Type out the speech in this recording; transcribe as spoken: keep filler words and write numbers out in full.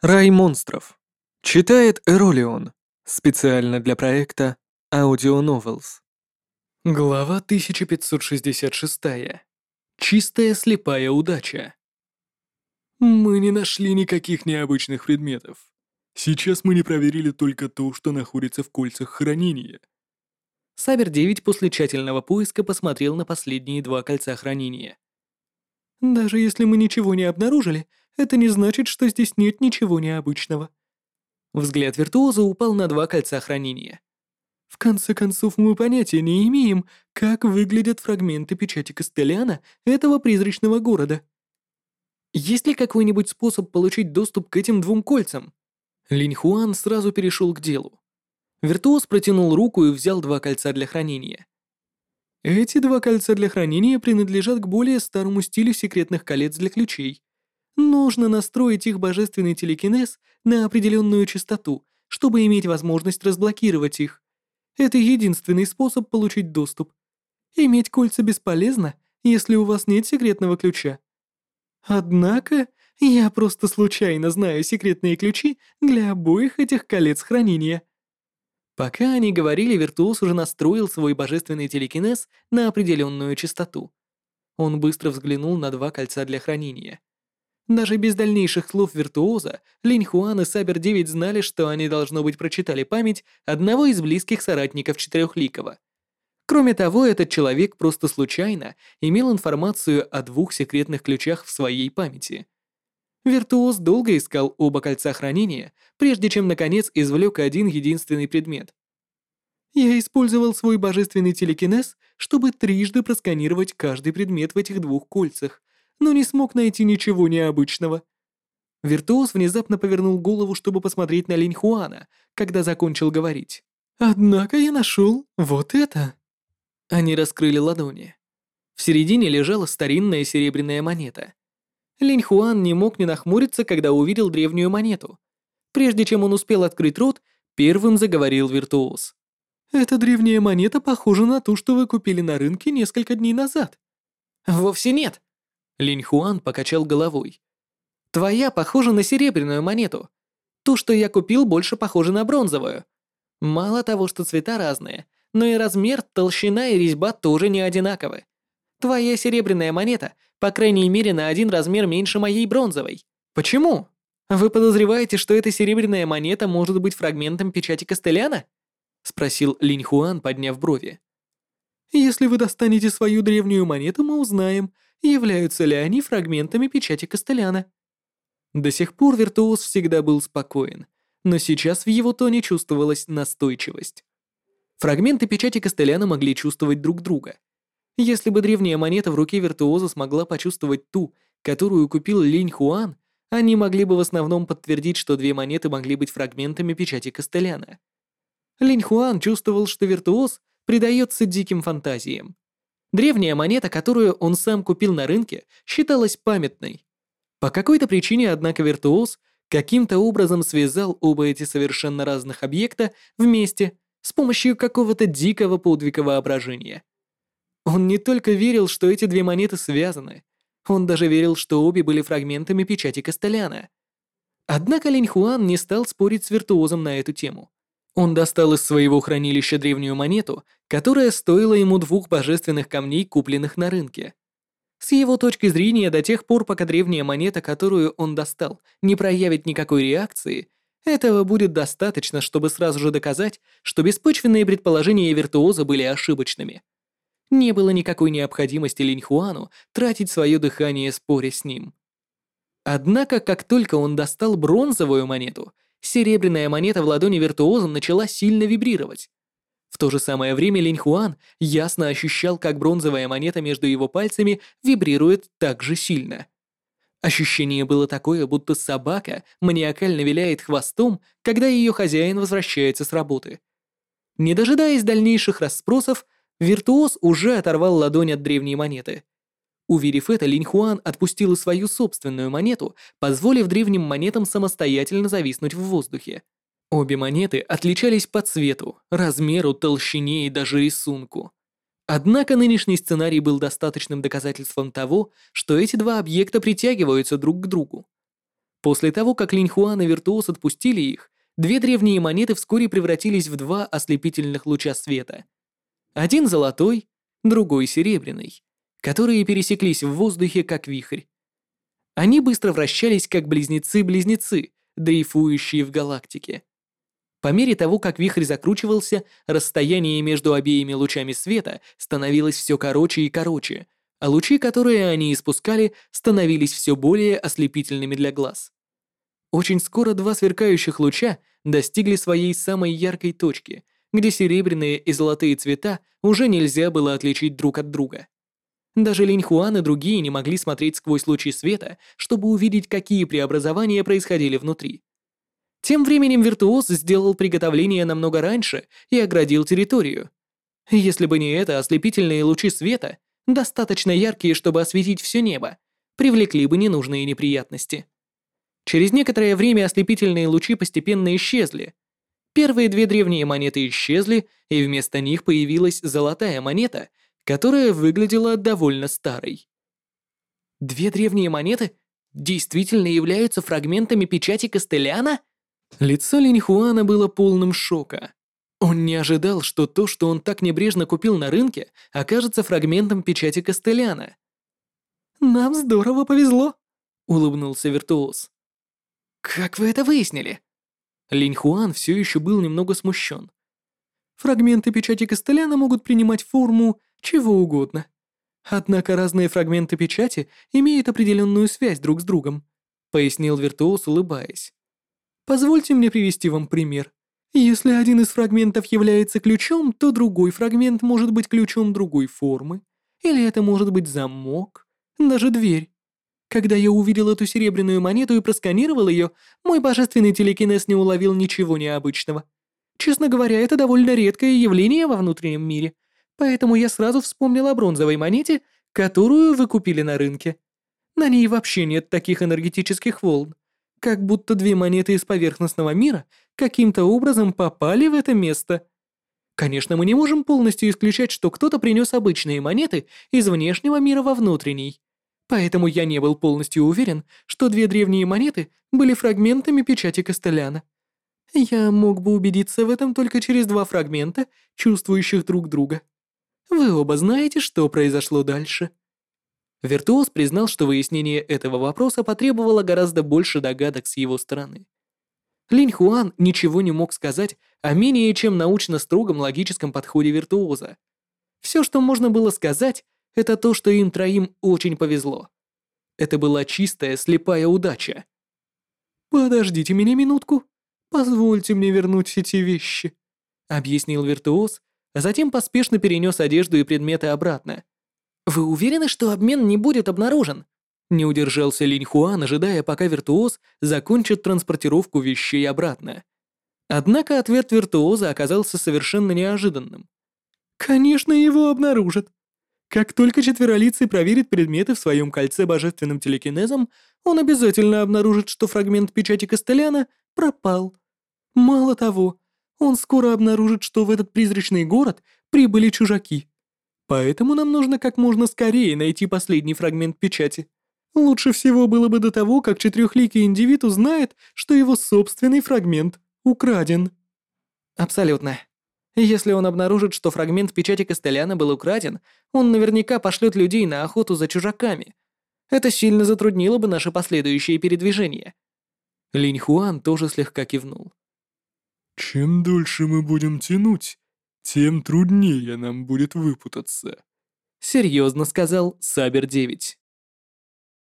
Рай монстров. Читает Эролион. Специально для проекта Audio Novels. Глава тысяча пятьсот шестьдесят шесть. Чистая слепая удача. Мы не нашли никаких необычных предметов. Сейчас мы не проверили только то, что находится в кольцах хранения. Сабер девять после тщательного поиска посмотрел на последние два кольца хранения. Даже если мы ничего не обнаружили, это не значит, что здесь нет ничего необычного. Взгляд виртуоза упал на два кольца хранения. В конце концов, мы понятия не имеем, как выглядят фрагменты печати Костеляна этого призрачного города. Есть ли какой-нибудь способ получить доступ к этим двум кольцам? Линь Хуан сразу перешел к делу. Виртуоз протянул руку и взял два кольца для хранения. Эти два кольца для хранения принадлежат к более старому стилю секретных колец для ключей. Нужно настроить их божественный телекинез на определенную частоту, чтобы иметь возможность разблокировать их. Это единственный способ получить доступ. Иметь кольца бесполезно, если у вас нет секретного ключа. Однако, я просто случайно знаю секретные ключи для обоих этих колец хранения. Пока они говорили, виртуоз уже настроил свой божественный телекинез на определенную частоту. Он быстро взглянул на два кольца для хранения. Даже без дальнейших слов виртуоза, Линь Хуан и Сабер девять знали, что они, должно быть, прочитали память одного из близких соратников Четырехликого. Кроме того, этот человек просто случайно имел информацию о двух секретных ключах в своей памяти. Виртуоз долго искал оба кольца хранения, прежде чем, наконец, извлек один единственный предмет. Я использовал свой божественный телекинез, чтобы трижды просканировать каждый предмет в этих двух кольцах, но не смог найти ничего необычного. Виртуоз внезапно повернул голову, чтобы посмотреть на Линь Хуана, когда закончил говорить. «Однако я нашел вот это». Они раскрыли ладони. В середине лежала старинная серебряная монета. Линь Хуан не мог не нахмуриться, когда увидел древнюю монету. Прежде чем он успел открыть рот, первым заговорил виртуоз. «Эта древняя монета похожа на ту, что вы купили на рынке несколько дней назад». «Вовсе нет». Линь Хуан покачал головой. «Твоя похожа на серебряную монету. Ту, что я купил, больше похожа на бронзовую. Мало того, что цвета разные, но и размер, толщина и резьба тоже не одинаковы. Твоя серебряная монета, по крайней мере, на один размер меньше моей бронзовой. Почему? Вы подозреваете, что эта серебряная монета может быть фрагментом печати Костеляна?» — спросил Линь Хуан, подняв брови. «Если вы достанете свою древнюю монету, мы узнаем, являются ли они фрагментами печати Костеляна». До сих пор виртуоз всегда был спокоен, но сейчас в его тоне чувствовалась настойчивость. Фрагменты печати Костеляна могли чувствовать друг друга. Если бы древняя монета в руке виртуоза смогла почувствовать ту, которую купил Линь Хуан, они могли бы в основном подтвердить, что две монеты могли быть фрагментами печати Костеляна. Линь Хуан чувствовал, что виртуоз предается диким фантазиям. Древняя монета, которую он сам купил на рынке, считалась памятной. По какой-то причине, однако, виртуоз каким-то образом связал оба эти совершенно разных объекта вместе с помощью какого-то дикого подвига воображения. Он не только верил, что эти две монеты связаны, он даже верил, что обе были фрагментами печати Костеляна. Однако Линь Хуан не стал спорить с виртуозом на эту тему. Он достал из своего хранилища древнюю монету, которая стоила ему двух божественных камней, купленных на рынке. С его точки зрения, до тех пор, пока древняя монета, которую он достал, не проявит никакой реакции, этого будет достаточно, чтобы сразу же доказать, что беспочвенные предположения виртуоза были ошибочными. Не было никакой необходимости Линь Хуану тратить свое дыхание, споря с ним. Однако, как только он достал бронзовую монету, серебряная монета в ладони виртуоза начала сильно вибрировать. В то же самое время Линь Хуан ясно ощущал, как бронзовая монета между его пальцами вибрирует так же сильно. Ощущение было такое, будто собака маниакально виляет хвостом, когда ее хозяин возвращается с работы. Не дожидаясь дальнейших расспросов, виртуоз уже оторвал ладонь от древней монеты. Уверив это, Линь Хуан отпустил и свою собственную монету, позволив древним монетам самостоятельно зависнуть в воздухе. Обе монеты отличались по цвету, размеру, толщине и даже рисунку. Однако нынешний сценарий был достаточным доказательством того, что эти два объекта притягиваются друг к другу. После того, как Линь Хуан и Виртуоз отпустили их, две древние монеты вскоре превратились в два ослепительных луча света. Один золотой, другой серебряный, которые пересеклись в воздухе как вихрь. Они быстро вращались как близнецы-близнецы, дрейфующие в галактике. По мере того, как вихрь закручивался, расстояние между обеими лучами света становилось все короче и короче, а лучи, которые они испускали, становились все более ослепительными для глаз. Очень скоро два сверкающих луча достигли своей самой яркой точки, где серебряные и золотые цвета уже нельзя было отличить друг от друга. Даже Линь Хуан и другие не могли смотреть сквозь лучи света, чтобы увидеть, какие преобразования происходили внутри. Тем временем Виртуоз сделал приготовление намного раньше и оградил территорию. Если бы не это, ослепительные лучи света, достаточно яркие, чтобы осветить все небо, привлекли бы ненужные неприятности. Через некоторое время ослепительные лучи постепенно исчезли. Первые две древние монеты исчезли, и вместо них появилась золотая монета, которая выглядела довольно старой. Две древние монеты действительно являются фрагментами печати Кастеляна? Лицо Линь Хуана было полным шока. Он не ожидал, что то, что он так небрежно купил на рынке, окажется фрагментом печати Кастеляна. «Нам здорово повезло», — улыбнулся Виртуоз. «Как вы это выяснили?» Линь Хуан все еще был немного смущен. Фрагменты печати Кастеляна могут принимать форму чего угодно. Однако разные фрагменты печати имеют определенную связь друг с другом, пояснил Виртуоз, улыбаясь. Позвольте мне привести вам пример. Если один из фрагментов является ключом, то другой фрагмент может быть ключом другой формы. Или это может быть замок, даже дверь. Когда я увидел эту серебряную монету и просканировал ее, мой божественный телекинез не уловил ничего необычного. Честно говоря, это довольно редкое явление во внутреннем мире, поэтому я сразу вспомнил о бронзовой монете, которую вы купили на рынке. На ней вообще нет таких энергетических волн, как будто две монеты из поверхностного мира каким-то образом попали в это место. Конечно, мы не можем полностью исключать, что кто-то принес обычные монеты из внешнего мира во внутренний. Поэтому я не был полностью уверен, что две древние монеты были фрагментами печати Кастеляна. Я мог бы убедиться в этом только через два фрагмента, чувствующих друг друга. Вы оба знаете, что произошло дальше. Виртуоз признал, что выяснение этого вопроса потребовало гораздо больше догадок с его стороны. Линь Хуан ничего не мог сказать о менее чем научно-строгом логическом подходе Виртуоза. Все, что можно было сказать, это то, что им троим очень повезло. Это была чистая слепая удача. «Подождите меня минутку. Позвольте мне вернуть эти вещи», — объяснил Виртуоз, а затем поспешно перенес одежду и предметы обратно. «Вы уверены, что обмен не будет обнаружен?» Не удержался Линь Хуан, ожидая, пока Виртуоз закончит транспортировку вещей обратно. Однако ответ Виртуоза оказался совершенно неожиданным. «Конечно, его обнаружат. Как только Четверолицый проверит предметы в своем кольце божественным телекинезом, он обязательно обнаружит, что фрагмент печати Кастеляна пропал. Мало того, он скоро обнаружит, что в этот призрачный город прибыли чужаки. Поэтому нам нужно как можно скорее найти последний фрагмент печати. Лучше всего было бы до того, как четырехликий индивид узнает, что его собственный фрагмент украден». «Абсолютно. Если он обнаружит, что фрагмент печати Кастеляна был украден, он наверняка пошлет людей на охоту за чужаками. Это сильно затруднило бы наши последующие передвижения». Линь Хуан тоже слегка кивнул. «Чем дольше мы будем тянуть, тем труднее нам будет выпутаться», — серьезно сказал Сабер девять.